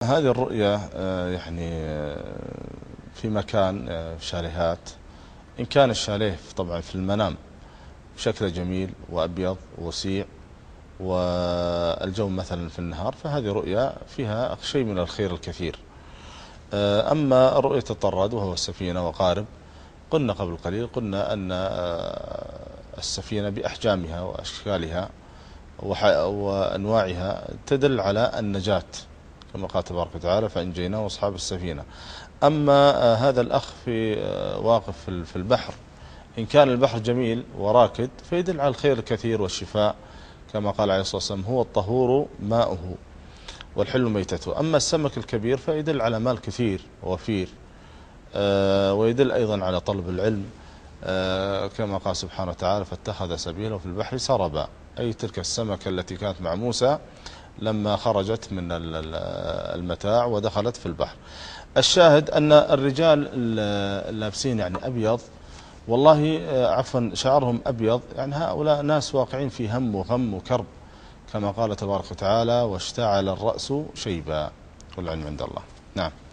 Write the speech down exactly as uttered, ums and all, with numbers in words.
هذه الرؤية يعني في مكان في شاليهات، إن كان الشاليه طبعا في المنام بشكل جميل وأبيض ووسيع، والجو مثلا في النهار، فهذه رؤيا فيها شيء من الخير الكثير. أما رؤية الطراد وهو السفينة وقارب، قلنا قبل قليل قلنا أن السفينة بأحجامها وأشكالها وأنواعها تدل على النجاة، كما قال تبارك وتعالى فأنجيناه وأصحاب السفينة. أما هذا الأخ في واقف في البحر، إن كان البحر جميل وراكد فيدل على الخير الكثير والشفاء، كما قال عليه الصلاة والسلام هو الطهور ماؤه والحل ميتته. أما السمك الكبير فيدل على مال كثير ووفير، ويدل أيضا على طلب العلم، كما قال سبحانه وتعالى فاتخذ سبيله في البحر سربا، أي تلك السمكة التي كانت مع موسى لما خرجت من المتاع ودخلت في البحر. الشاهد أن الرجال اللابسين يعني أبيض، والله عفوا شعرهم أبيض، يعني هؤلاء ناس واقعين في هم وغم وكرب، كما قال تبارك وتعالى واشتعل الرأس شيبا والعلم عند الله. نعم.